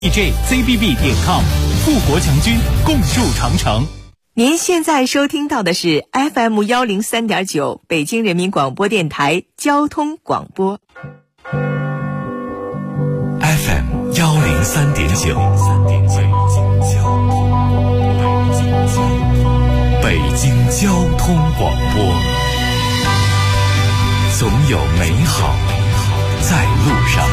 DJZBB.com， 富国强军，共筑长城。 您现在收听到的是 FM 103.9北京人民广播电台交通广播。 FM 103.9，北京交通广播，总有美好在路上。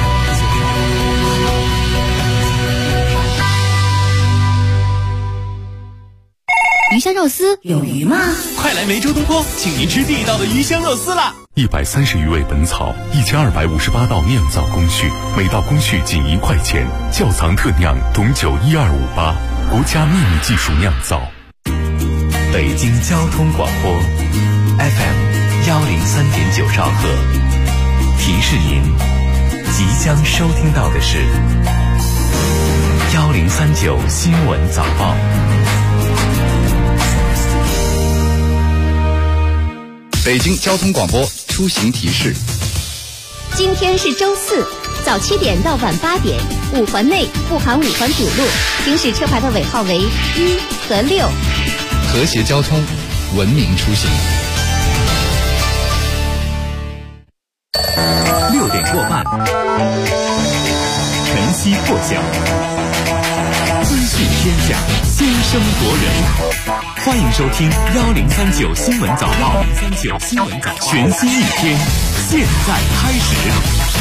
鱼香肉丝有鱼吗？ 快来梅州东坡，请您吃地道的鱼香肉丝啦 ！130余味本草，1258道酿造工序，每道工序仅1块钱。窖藏特酿董酒1258，国家秘密技术酿造。北京交通广播 FM 103.9兆赫，提示您即将收听到的是1039新闻早报。 北京交通广播出行提示： 今天是周四，早7点到晚8点，5环内不含5环堵路，行驶车牌的尾号为1和6。 和谐交通，文明出行。 6点过半，晨曦破晓，资讯天下，先声夺人。欢迎收听1039新闻早报，1039新闻早报，全新一天，现在开始。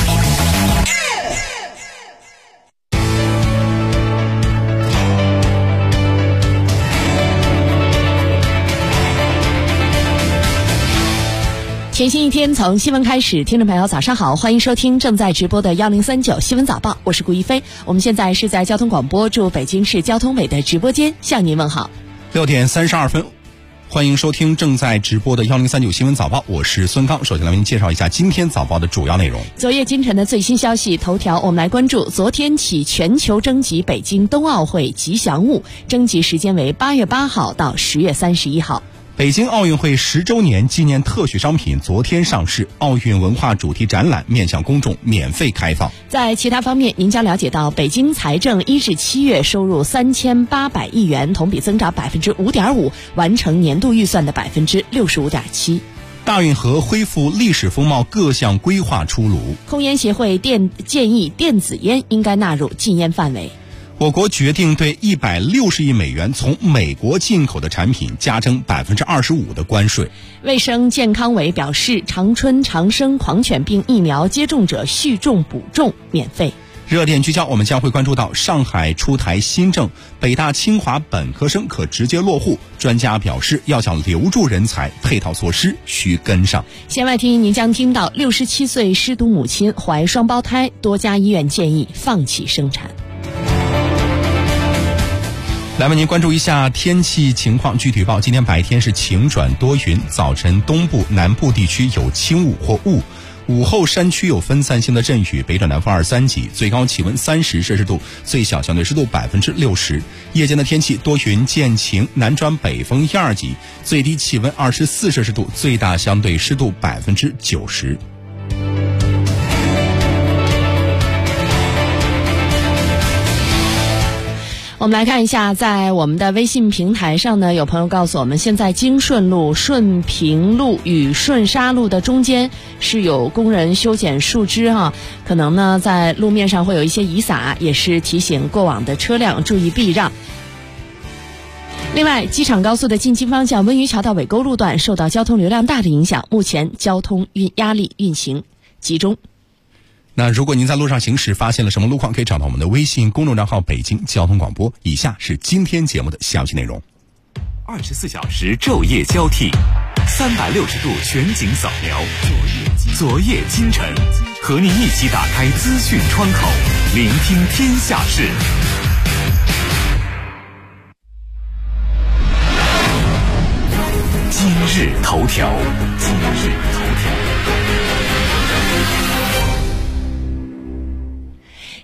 全新一天从新闻开始，听众朋友早上好，欢迎收听正在直播的1039新闻早报，我是顾一飞。我们现在是在交通广播驻北京市交通委的直播间向您问好。 6点32分，欢迎收听正在直播的1039新闻早报，我是孙刚。首先来为您介绍一下今天早报的主要内容。 昨夜今晨的最新消息头条，我们来关注昨天起全球征集北京冬奥会吉祥物，征集时间为8月8号到10月31号。 北京奥运会10周年纪念特许商品昨天上市，奥运文化主题展览面向公众免费开放。在其他方面，您将了解到北京财政1至7月收入3800亿元，同比增长5.5%，完成年度预算的65.7%。大运河恢复历史风貌各项规划出炉。控烟协会建议电子烟应该纳入禁烟范围。我国决定对160亿美元从美国进口的产品加征25%的关税。卫生健康委表示，长春长生狂犬病疫苗接种者续种补种免费。热点聚焦，我们将会关注到上海出台新政，北大清华本科生可直接落户。专家表示，要想留住人才，配套措施需跟上。线外听您将听到67岁失独母亲怀双胞胎，多家医院建议放弃生产。来为您关注一下天气情况。具体报，今天白天是晴转多云，早晨东部南部地区有轻雾或雾，午后山区有分散性的阵雨，北转南风2-3级，最高气温30摄氏度，最小相对湿度60%。夜间的天气多云见晴，南转北风1-2级，最低气温24摄氏度，最大相对湿度90%。我们来看一下，在我们的微信平台上呢，有朋友告诉我们，现在京顺路、顺平路与顺沙路的中间是有工人修剪树枝可能呢在路面上会有一些遗撒，也是提醒过往的车辆注意避让。另外，机场高速的进京方向温榆桥到尾沟路段受到交通流量大的影响，目前交通压力运行集中。那如果您在路上行驶发现了什么路况，可以找到我们的微信公众账号北京交通广播。以下是今天节目的详细内容。 24小时昼夜交替，360度全景扫描，昨夜今晨，和您一起打开资讯窗口，聆听天下事。今日头条。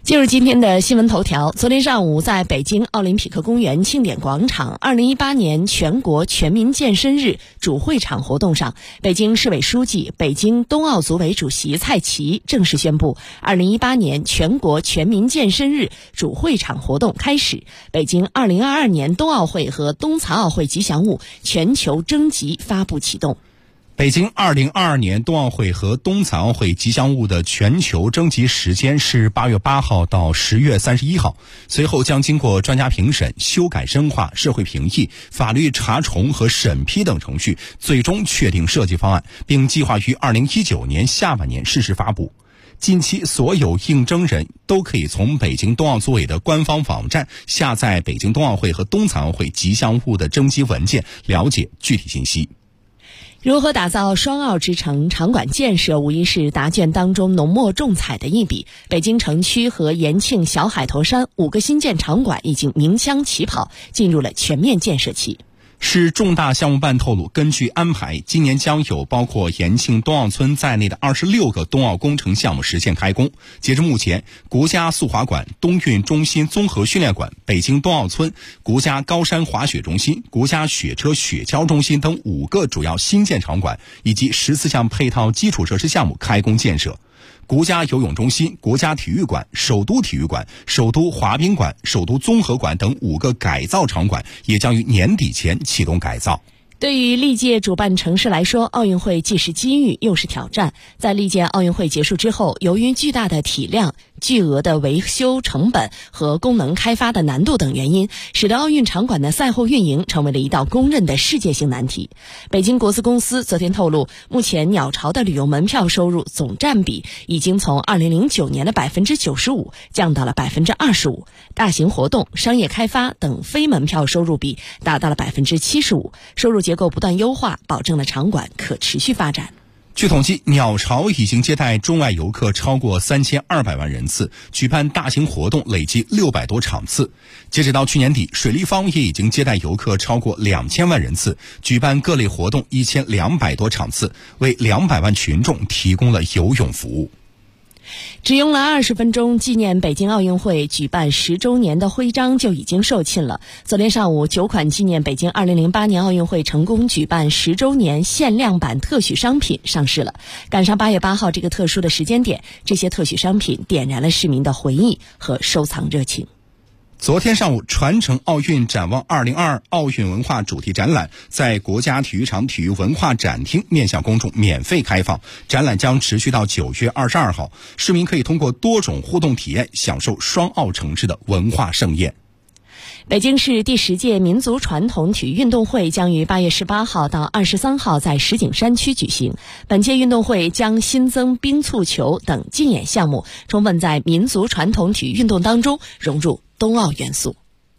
进入今天的新闻头条。昨天上午，在北京奥林匹克公园庆典广场2018年全国全民健身日主会场活动上，北京市委书记、北京冬奥组委主席蔡奇正式宣布，2018年全国全民健身日主会场活动开始，北京2022年冬奥会和冬残奥会吉祥物全球征集发布启动。 北京2022年冬奥会和冬残奥会吉祥物的全球征集时间是8月8号到10月31号，随后将经过专家评审、修改深化、社会评议、法律查重和审批等程序，最终确定设计方案，并计划于2019年下半年适时发布。近期所有应征人都可以从北京冬奥组委的官方网站下载北京冬奥会和冬残奥会吉祥物的征集文件，了解具体信息。 如何打造双奥之城？场馆建设无疑是答卷当中浓墨重彩的一笔。北京城区和延庆、小海头山5个新建场馆已经鸣枪起跑，进入了全面建设期。 市重大项目办透露，根据安排，今年将有包括延庆冬奥村在内的26个冬奥工程项目实现开工。截至目前，国家速滑馆、冬运中心综合训练馆、北京冬奥村、国家高山滑雪中心、国家雪车雪橇中心等5个主要新建场馆以及14项配套基础设施项目开工建设。国家游泳中心、国家体育馆、首都体育馆、首都滑冰馆、首都综合馆等5个改造场馆也将于年底前启动改造。 对于历届主办城市来说，奥运会既是机遇又是挑战。在历届奥运会结束之后，由于巨大的体量、巨额的维修成本和功能开发的难度等原因，使得奥运场馆的赛后运营成为了一道公认的世界性难题。北京国资公司昨天透露，目前鸟巢的旅游门票收入总占比已经从2009年的95%降到了25%，大型活动、商业开发等非门票收入比达到了75%，收入结构不断优化，保证了场馆可持续发展。 据统计，鸟巢已经接待中外游客超过3200万人次，举办大型活动累计600多场次。截止到去年底，水立方也已经接待游客超过2000万人次，举办各类活动1200多场次，为200万群众提供了游泳服务。 只用了20分钟，纪念北京奥运会举办10周年的徽章就已经售罄了。昨天上午，9款纪念北京2008年奥运会成功举办10周年限量版特许商品上市了。赶上8月8号这个特殊的时间点，这些特许商品点燃了市民的回忆和收藏热情。 昨天上午，传承奥运展望2022奥运文化主题展览在国家体育场体育文化展厅面向公众免费开放，展览将持续到9月22号，市民可以通过多种互动体验享受双奥城市的文化盛宴。 北京市第10届民族传统体育运动会将于8月18号到23号在石景山区举行。本届运动会将新增冰蹴球等竞演项目，充分在民族传统体育运动当中融入冬奥元素。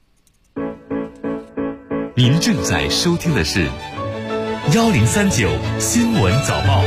您正在收听的是1039新闻早报。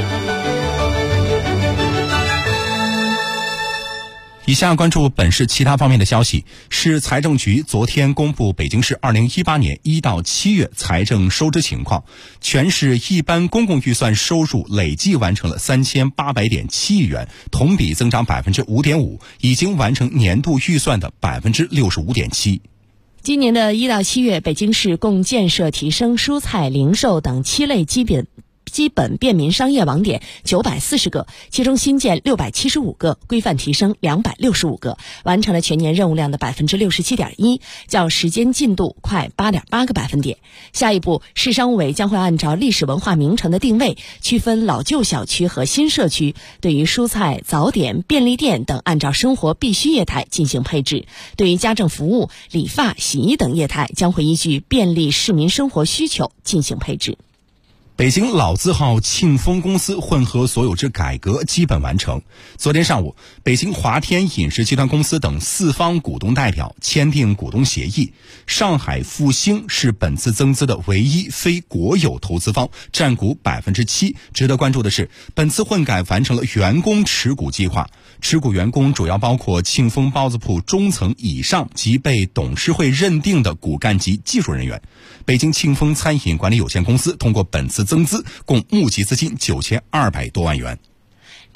以下关注本市其他方面的消息。市财政局昨天公布北京市2018年1到7月财政收支情况，全市一般公共预算收入累计完成了3800.7亿元，同比增长5.5%，已经完成年度预算的65.7%。 今年的1到7月，北京市共建设提升蔬菜、零售等7类基本便民商业网点940个，其中新建675个，规范提升265个，完成了全年任务量的67.1%，较时间进度快8.8个百分点。下一步，市商务委将会按照历史文化名城的定位，区分老旧小区和新社区，对于蔬菜、早点、便利店等按照生活必需业态进行配置；对于家政服务、理发、洗衣等业态，将会依据便利市民生活需求进行配置。 北京老字号庆丰公司混合所有制改革基本完成。昨天上午，北京华天饮食集团公司等4方股东代表签订股东协议。上海复兴是本次增资的唯一非国有投资方，占股7%。值得关注的是，本次混改完成了员工持股计划，持股员工主要包括庆丰包子铺中层以上及被董事会认定的骨干级技术人员。北京庆丰餐饮管理有限公司通过本次增资，共募集资金9200多万元。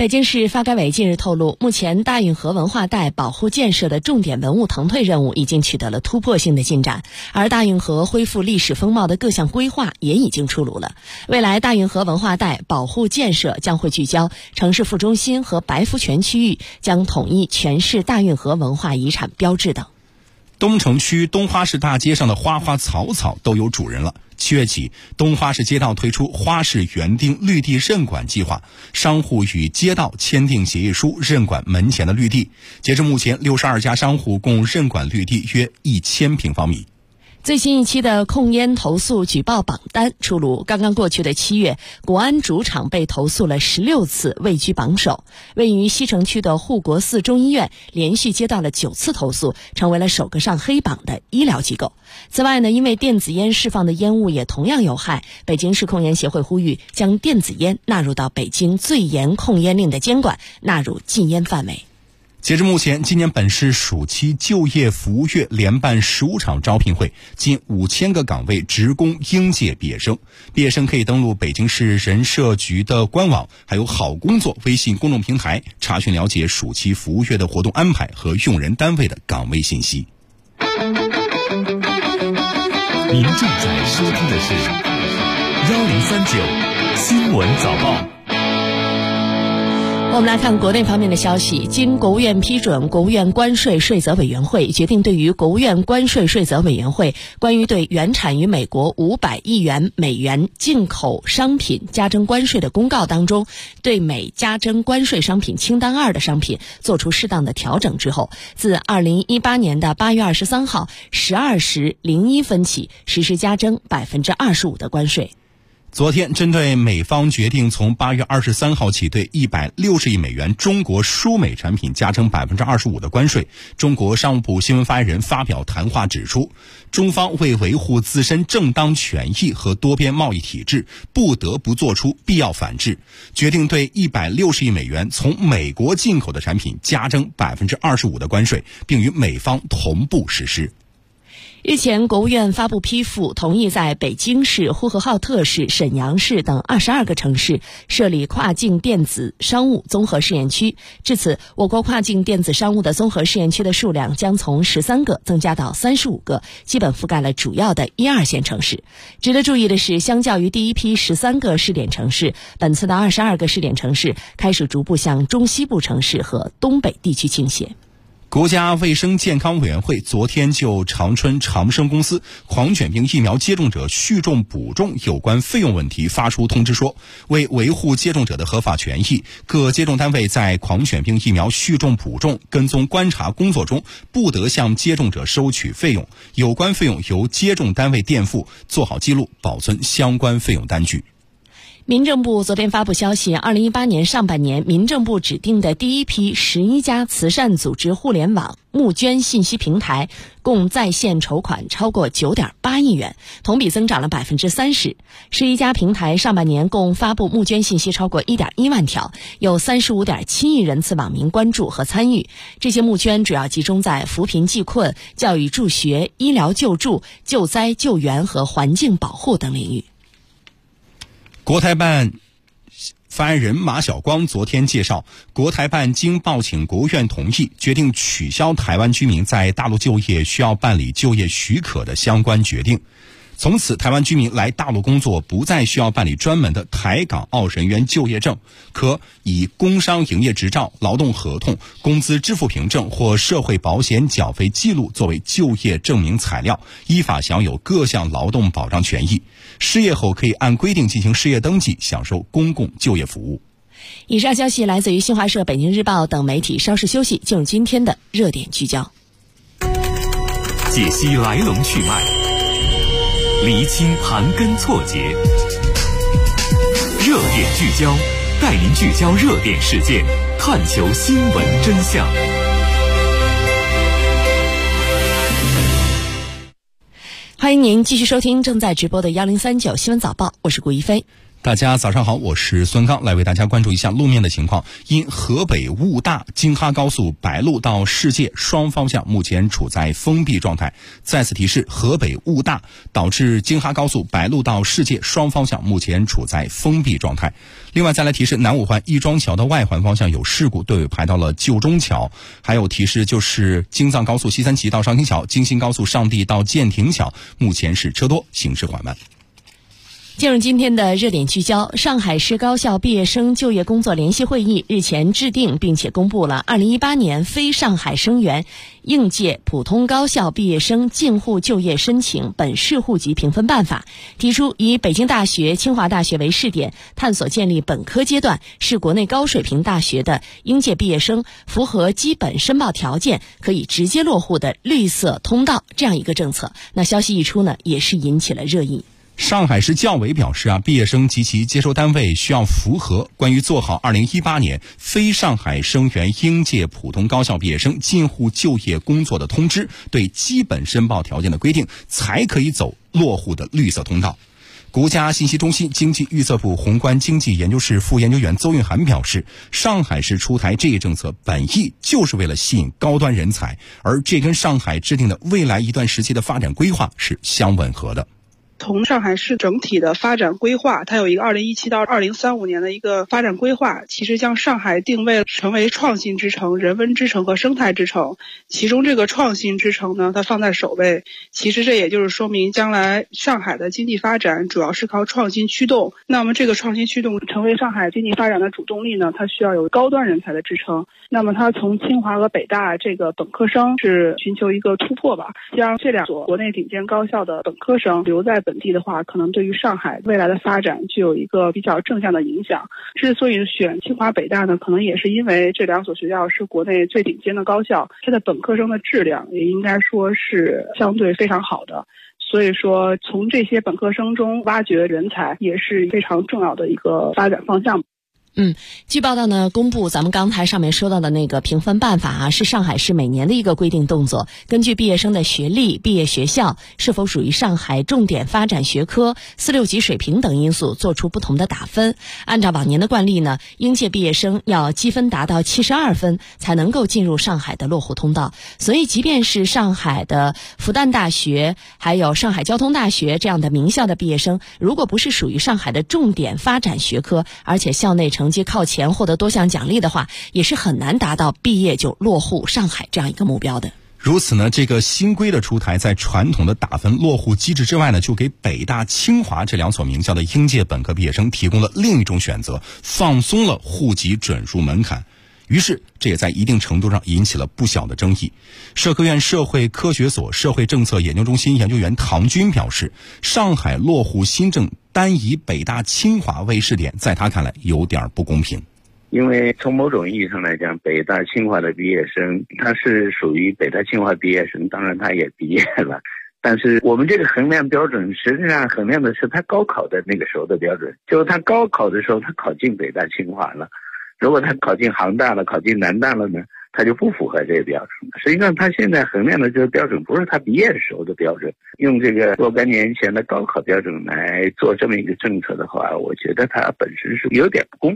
北京市发改委近日透露，目前大运河文化带保护建设的重点文物腾退任务已经取得了突破性的进展，而大运河恢复历史风貌的各项规划也已经出炉了。未来大运河文化带保护建设将会聚焦城市副中心和白福泉区域，将统一全市大运河文化遗产标志等。 东城区东花市大街上的花花草草都有主人了。7月起，东花市街道推出花市园丁绿地认管计划，商户与街道签订协议书，认管门前的绿地。截至目前，62家商户共认管绿地约1000平方米。 最新一期的控烟投诉举报榜单出炉。刚刚过去的7月，国安主场被投诉了16次，位居榜首。位于西城区的护国寺中医院连续接到了9次投诉，成为了首个上黑榜的医疗机构。此外呢，因为电子烟释放的烟雾也同样有害，北京市控烟协会呼吁将电子烟纳入到北京最严控烟令的监管，纳入禁烟范围。 截至目前，今年本市暑期就业服务月连办15场招聘会，近5000个岗位职工应届毕业生。毕业生可以登录北京市人社局的官网，还有好工作微信公众平台查询了解暑期服务月的活动安排和用人单位的岗位信息。 您正在收听的是1039新闻早报。 我们来看国内方面的消息。经国务院批准，国务院关税税则委员会决定，对于国务院关税税则委员会关于对原产于美国500亿元美元进口商品加征关税的公告当中，对美加征关税商品清单2的商品做出适当的调整之后，自2018年的8月23号12时01分起实施加征25%的关税。 昨天，针对美方决定从8月23号起对160亿美元中国输美产品加征25%的关税，中国商务部新闻发言人发表谈话指出，中方为维护自身正当权益和多边贸易体制，不得不做出必要反制，决定对160亿美元从美国进口的产品加征25%的关税，并与美方同步实施。 日前，国务院发布批复，同意在北京市、呼和浩特市、沈阳市等22个城市设立跨境电子商务综合试验区。至此，我国跨境电子商务的综合试验区的数量将从13个增加到35个，基本覆盖了主要的1、2线城市。值得注意的是，相较于第一批13个试点城市，本次的22个试点城市开始逐步向中西部城市和东北地区倾斜。 国家卫生健康委员会昨天就长春长生公司狂犬病疫苗接种者续种补种有关费用问题发出通知说，为维护接种者的合法权益，各接种单位在狂犬病疫苗续种补种跟踪观察工作中不得向接种者收取费用，有关费用由接种单位垫付，做好记录，保存相关费用单据。 民政部昨天发布消息，2018年上半年，民政部指定的第一批11家慈善组织互联网募捐信息平台共在线筹款超过9.8亿元，同比增长了30%。11家平台上半年共发布募捐信息超过1.1万条，有35.7亿人次网民关注和参与。这些募捐主要集中在扶贫济困、教育助学、医疗救助、救灾救援和环境保护等领域。 国台办发言人马晓光昨天介绍，国台办经报请国务院同意，决定取消台湾居民在大陆就业需要办理就业许可的相关决定。从此，台湾居民来大陆工作不再需要办理专门的台港澳人员就业证，可以工商营业执照、劳动合同、工资支付凭证或社会保险缴费记录作为就业证明材料，依法享有各项劳动保障权益。失业后可以按规定进行失业登记，享受公共就业服务。 以上消息来自于新华社、北京日报等媒体。稍事休息，进入今天的热点聚焦， 解析来龙去脉，厘清盘根错节，热点聚焦，带您聚焦热点事件，探求新闻真相。 欢迎您继续收听正在直播的1039新闻早报，我是顾一飞。 大家早上好，我是孙刚，来为大家关注一下路面的情况。因河北雾大，京哈高速白鹿到世界双方向目前处在封闭状态。再次提示，河北雾大导致京哈高速白鹿到世界双方向目前处在封闭状态。另外再来提示，南五环亦庄桥的外环方向有事故，队尾排到了旧中桥。还有提示就是京藏高速西三旗到上亭桥，京新高速上地到建亭桥目前是车多，行驶缓慢。 进入今天的热点聚焦，上海市高校毕业生就业工作联席会议日前制定并且公布了2018年非上海生源应届普通高校毕业生进沪就业申请本市户籍评分办法，提出以北京大学、清华大学为试点，探索建立本科阶段是国内高水平大学的应届毕业生符合基本申报条件可以直接落户的绿色通道这样一个政策。那消息一出呢，也是引起了热议。 上海市教委表示毕业生及其接收单位需要符合关于做好2018年非上海生源应届普通高校毕业生进沪就业工作的通知对基本申报条件的规定，才可以走落户的绿色通道。国家信息中心经济预测部宏观经济研究室副研究员邹运涵表示，上海市出台这一政策本意就是为了吸引高端人才，而这跟上海制定的未来一段时期的发展规划是相吻合的。 从上海市整体的发展规划，它有一个2017到2035年的一个发展规划，其实将上海定位成为创新之城、人文之城和生态之城。其中这个创新之城呢，它放在首位。其实这也就是说明将来上海的经济发展主要是靠创新驱动。那么这个创新驱动成为上海经济发展的主动力呢，它需要有高端人才的支撑。那么它从清华和北大这个本科生是寻求一个突破吧，将这两所国内顶尖高校的本科生留在本地的话，可能对于上海未来的发展就有一个比较正向的影响。之所以选清华北大呢，可能也是因为这两所学校是国内最顶尖的高校，它的本科生的质量也应该说是相对非常好的。所以说从这些本科生中挖掘人才也是非常重要的一个发展方向。 据报道呢，公布咱们刚才上面说到的那个评分办法是上海市每年的一个规定动作，根据毕业生的学历、毕业学校是否属于上海重点发展学科、4、6级水平等因素做出不同的打分。按照往年的惯例呢，应届毕业生要积分达到72分才能够进入上海的落户通道。所以即便是上海的复旦大学还有上海交通大学这样的名校的毕业生，如果不是属于上海的重点发展学科，而且校内成绩靠前，获得多项奖励的话，也是很难达到毕业就落户上海这样一个目标的。 如此呢，这个新规的出台，在传统的打分落户机制之外呢，就给北大、清华这两所名校的应届本科毕业生提供了另一种选择，放松了户籍准入门槛。于是这也在一定程度上引起了不小的争议。社科院社会科学所社会政策研究中心研究员唐军表示，上海落户新政单以北大、清华为试点，在他看来有点不公平。 因为从某种意义上来讲，北大、清华的毕业生他是属于北大、清华毕业生，当然他也毕业了，但是我们这个衡量标准实际上衡量的是他高考的那个时候的标准，就是他高考的时候他考进北大、清华了，如果他考进杭大了、考进南大了呢，他就不符合这个标准。实际上他现在衡量的这个标准不是他毕业时候的标准，用这个若干年前的高考标准来做这么一个政策的话，我觉得它本身是有点不公平。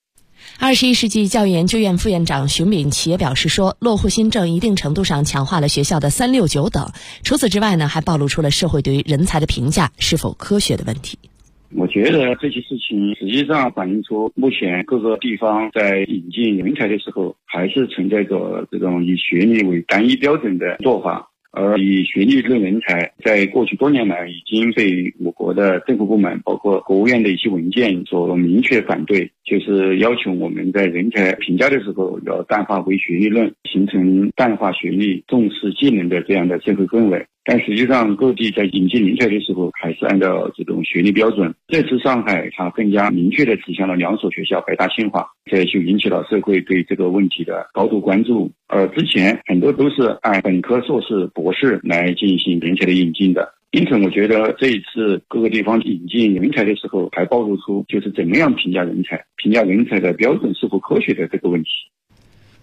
21世纪教育研究院副院长熊秉奇也表示说，落户新政一定程度上强化了学校的3、6、9等。除此之外呢，还暴露出了社会对于人才的评价是否科学的问题。 我觉得这些事情实际上反映出目前各个地方在引进人才的时候，还是存在着这种以学历为单一标准的做法。而以学历论人才，在过去多年来已经被我国的政府部门，包括国务院的一些文件所明确反对，就是要求我们在人才评价的时候要淡化唯学历论，形成淡化学历、重视技能的这样的社会氛围。但实际上各地在引进人才的时候还是按照这种学历标准。这次上海它更加明确地指向了2所学校，北大、清华，这就引起了社会对这个问题的高度关注。而之前很多都是按本科、硕士、博士来进行人才的引进的。因此我觉得这一次各个地方引进人才的时候，还暴露出就是怎么样评价人才的标准是否科学的这个问题。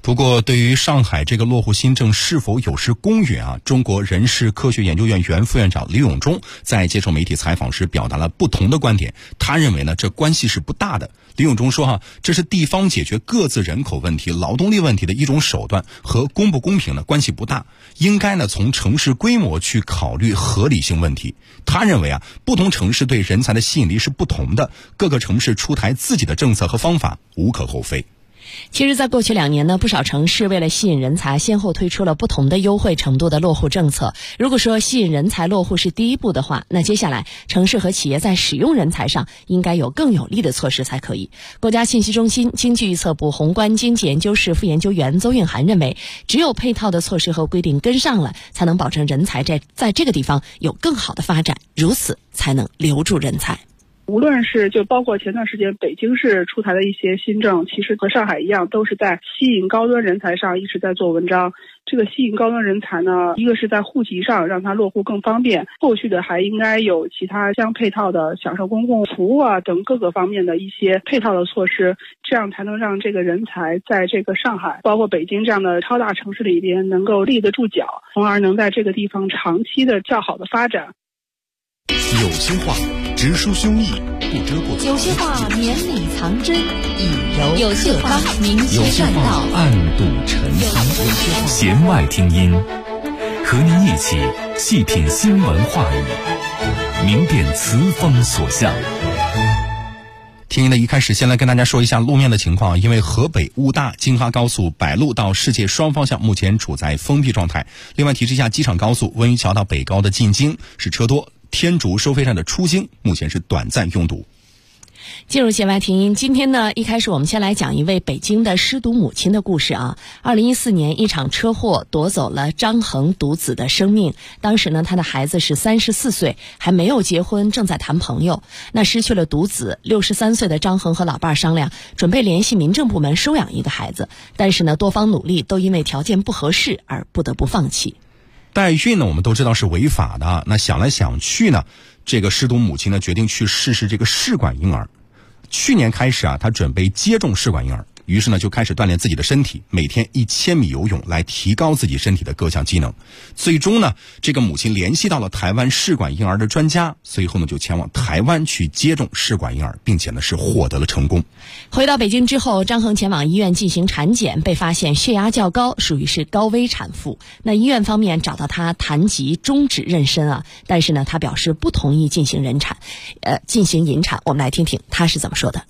不过，对于上海这个落户新政是否有失公允啊，中国人事科学研究院原副院长李永忠在接受媒体采访时表达了不同的观点。他认为呢，这关系是不大的。李永忠说这是地方解决各自人口问题、劳动力问题的一种手段，和公不公平呢关系不大。应该呢从城市规模去考虑合理性问题。他认为不同城市对人才的吸引力是不同的，各个城市出台自己的政策和方法无可厚非。 其实在过去2年呢，不少城市为了吸引人才，先后推出了不同的优惠程度的落户政策。如果说吸引人才落户是第一步的话，那接下来城市和企业在使用人才上应该有更有力的措施才可以。国家信息中心经济预测部宏观经济研究室副研究员邹运涵认为，只有配套的措施和规定跟上了，才能保证人才在这个地方有更好的发展，如此才能留住人才。 无论是就包括前段时间北京市出台的一些新政，其实和上海一样，都是在吸引高端人才上一直在做文章。这个吸引高端人才呢，一个是在户籍上让他落户更方便，后续的还应该有其他相配套的享受公共服务等各个方面的一些配套的措施，这样才能让这个人才在这个上海包括北京这样的超大城市里边能够立得住脚，从而能在这个地方长期的较好的发展。 有些话直抒胸臆，不遮过有些话绵里藏针，以柔有些话明确栈道， 暗度陈仓。弦外听音，和您一起细品新闻话语，明辨词风所向。 听音的一开始，先来跟大家说一下路面的情况。因为河北雾大京哈高速百路到世界双方向目前处在封闭状态。另外提示一下，机场高速温榆桥到北高的进京是车多，天竺收费站的出京目前是短暂拥堵。 进入弦外听音，今天呢，一开始我们先来讲一位北京的失独母亲的故事啊。2014年，一场车祸夺走了张恒独子的生命。当时呢，他的孩子是34岁，还没有结婚，正在谈朋友。那失去了独子，63岁的张恒和老伴商量，准备联系民政部门收养一个孩子，但是呢，多方努力都因为条件不合适而不得不放弃。 代孕呢，我们都知道是违法的。那想来想去呢，这个失独母亲呢，决定去试试这个试管婴儿。去年开始她准备接种试管婴儿，于是呢就开始锻炼自己的身体，每天1000米游泳来提高自己身体的各项机能。最终呢，这个母亲联系到了台湾试管婴儿的专家，随后呢就前往台湾去接种试管婴儿，并且呢是获得了成功。 回到北京之后，张恒前往医院进行产检，被发现血压较高，属于是高危产妇。那医院方面找到他谈及终止妊娠但是呢他表示不同意进行引产。我们来听听他是怎么说的。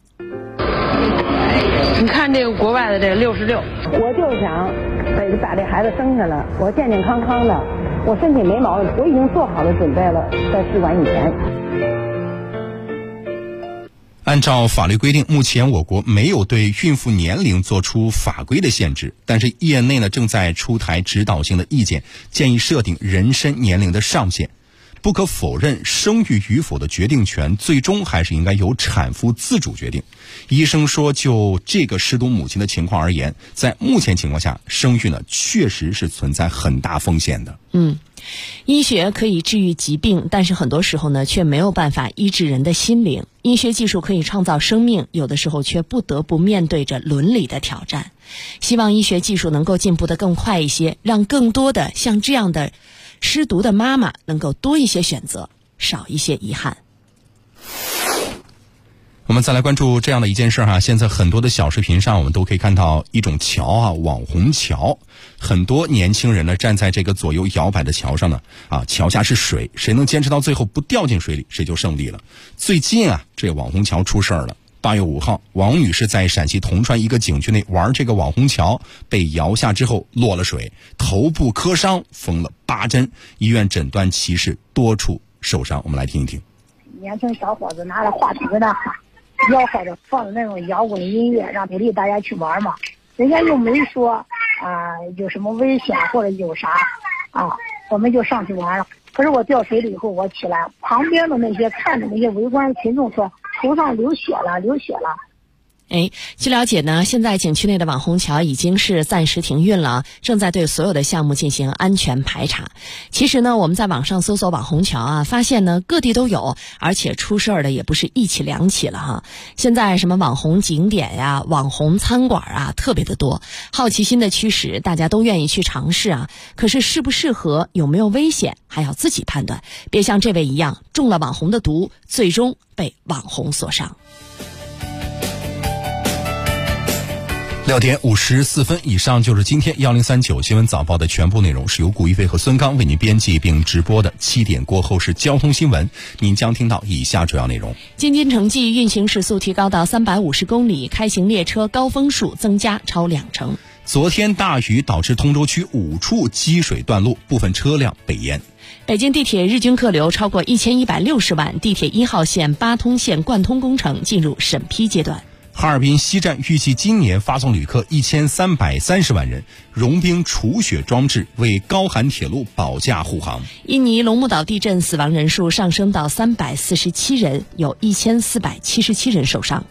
你看这个国外的这个66， 我就想把这孩子生下来，我健健康康的，我身体没毛病，我已经做好了准备了，在试管以前。 按照法律规定，目前我国没有对孕妇年龄做出法规的限制，但是业内呢正在出台指导性的意见，建议设定人身年龄的上限。不可否认，生育与否的决定权最终还是应该由产妇自主决定。医生说，就这个失独母亲的情况而言，在目前情况下，生育呢确实是存在很大风险的。 医学可以治愈疾病，但是很多时候呢却没有办法医治人的心灵。医学技术可以创造生命，有的时候却不得不面对着伦理的挑战。希望医学技术能够进步得更快一些，让更多的像这样的失独的妈妈能够多一些选择，少一些遗憾。 我们再来关注这样的一件事现在很多的小视频上我们都可以看到一种桥网红桥。很多年轻人呢站在这个左右摇摆的桥上呢桥下是水，谁能坚持到最后不掉进水里，谁就胜利了。最近这网红桥出事了。8月5号，王女士在陕西铜川一个景区内玩这个网红桥，被摇下之后落了水，头部磕伤，缝了8针，医院诊断其是多处受伤。我们来听一听。 年轻小伙子拿着话筒呢，吆喝着放的那种摇滚音乐，让鼓励大家去玩嘛。人家又没说有什么危险或者有啥我们就上去玩了。可是我掉水里以后，我起来，旁边的那些看着那些围观群众说头上流血了。 据了解呢，现在景区内的网红桥已经是暂时停运了，正在对所有的项目进行安全排查。其实呢，我们在网上搜索网红桥啊，发现呢各地都有，而且出事儿的也不是一起两起了哈。现在什么网红景点呀、网红餐馆啊，特别的多，好奇心的驱使，大家都愿意去尝试啊。可是适不适合、有没有危险，还要自己判断，别像这位一样中了网红的毒，最终被网红所伤。 6点54分，以上就是今天1039新闻早报的全部内容，是由古一飞和孙刚为您编辑并直播的。7点过后是交通新闻，您将听到以下主要内容： 京津城际运行时速提高到350公里，开行列车高峰数增加超20%。 昨天大雨导致通州区5处积水断路，部分车辆被淹。 北京地铁日均客流超过1160万，地铁1号线八通线贯通工程进入审批阶段。 哈尔滨西站预计今年发送旅客1330万人，融冰除雪装置为高寒铁路保驾护航。 印尼龙目岛地震死亡人数上升到347人，有1477人受伤。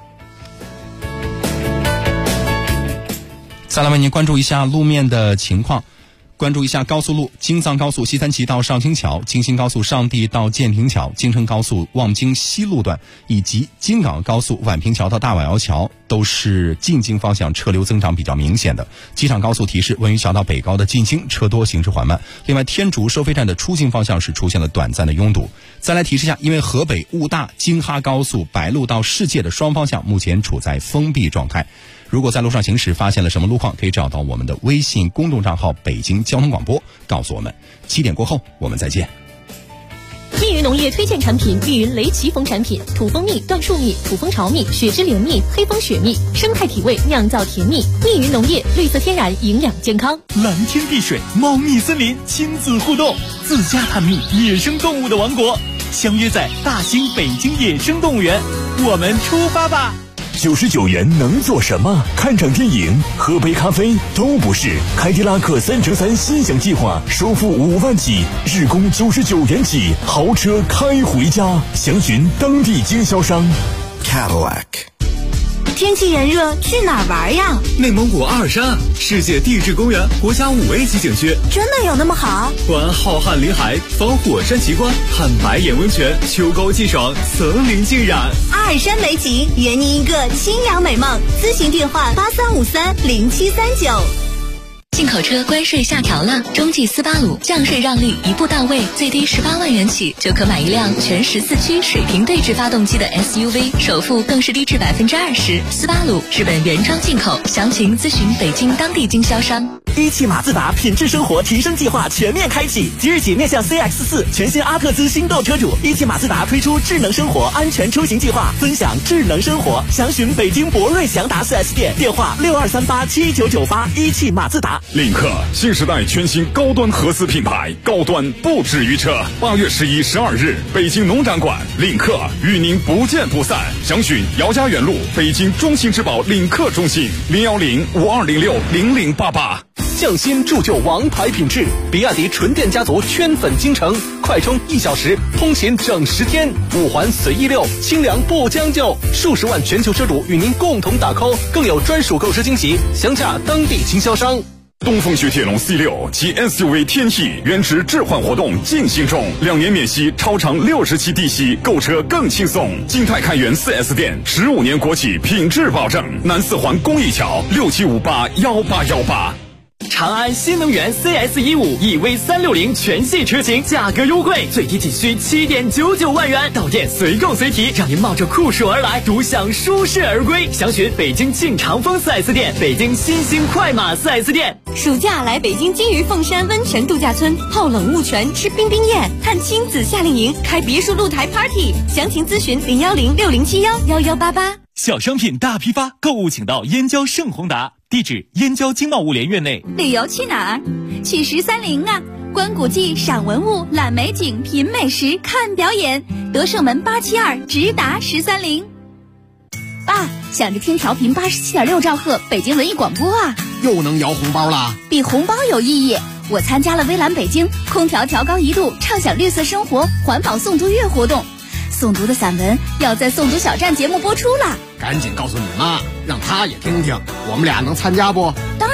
再来为您关注一下路面的情况。关注一下高速路：京藏高速西三旗到上清桥、京新高速上地到建平桥、京承高速望京西路段以及京港高速宛平桥到大瓦窑桥都是进京方向车流增长比较明显的。机场高速提示：文榆桥到北高的进京车多，行驶缓慢。另外，天竺收费站的出京方向是出现了短暂的拥堵。再来提示一下，因为河北务大京哈高速白鹿到世界的双方向目前处在封闭状态。如果在路上行驶发现了什么路况，可以找到我们的微信公众账号北京交通广播告诉我们。7点过后我们再见。 密云农业推荐产品：密云雷奇蜂产品，土蜂蜜、椴树蜜、土蜂巢蜜、雪之岭蜜、黑蜂雪蜜，生态体味，酿造甜蜜。密云农业，绿色天然，营养健康。 蓝天碧水，猫蜜森林，亲子互动，自家探秘野生动物的王国，相约在大兴北京野生动物园，我们出发吧！99元能做什么？看场电影、喝杯咖啡都不是。凯迪拉克3乘3心想计划，首付5万起，日供99元起，豪车开回家。详询当地经销商。 Cadillac。 天气炎热，去哪儿玩呀？ 内蒙古阿尔山，世界地质公园国家5A 级景区。 真的有那么好？ 观浩瀚林海，访火山奇观，看白眼温泉，秋高气爽，层林尽染。 阿尔山美景，圆你一个清凉美梦。咨询电话83530739。 进口车关税下调了，中际斯巴鲁降税让利一步到位，最低18万元起就可买一辆全14驱水平对置发动机的 SUV， 首付更是低至20%。斯巴鲁日本原装进口，详情咨询北京当地经销商。 一汽马自达品质生活提升计划全面开启，即日起面向 CX-4 全新阿特兹新购车主，一汽马自达推出智能生活安全出行计划，分享智能生活。详询北京博瑞祥达 4S 店，电话62387998。一汽马自达。 领克新时代全新高端合资品牌，高端不止于车。8月11、12日，北京农展馆，领克与您不见不散。详询姚家园路北京中信之宝领克中心，01052060088。 匠心铸就王牌品质，比亚迪纯电家族圈粉京城，快充1小时，通勤整10天，5环随意溜，清凉不将就。数十万全球车主与您共同打 call， 更有专属购车惊喜，详洽当地经销商。 东风雪铁龙 C6 及 SUV 天翼原值置换活动进行中，2年免息，超长60期低息，购车更轻松。金泰开元 4S 店，15年国企品质保证。南4环公益桥67581818。 长安新能源 CS15 EV 360全系车型价格优惠，最低仅需7.99万元，到店随购随提，让您冒着酷暑而来，独享舒适而归。详询北京晋长风 4S 店、北京新兴快马 4S 店。 暑假来北京金鱼凤山温泉度假村，泡冷雾泉，吃冰冰宴，看亲子夏令营，开别墅露台 party。详情咨询01060711188。 小商品大批发，购物请到燕郊盛宏达，地址燕郊经贸物联院内。 旅游去哪儿？去1030啊！观古迹、赏文物、览美景、品美食、看表演。德胜门872直达1030。爸，想着听调频87.6兆赫北京文艺广播啊！ 又能摇红包了？ 比红包有意义。我参加了微蓝北京空调调高1度，畅享绿色生活环保诵读月活动。诵读的散文要在诵读小站节目播出了， 赶紧告诉你妈，让她也听听，我们俩能参加不？ 当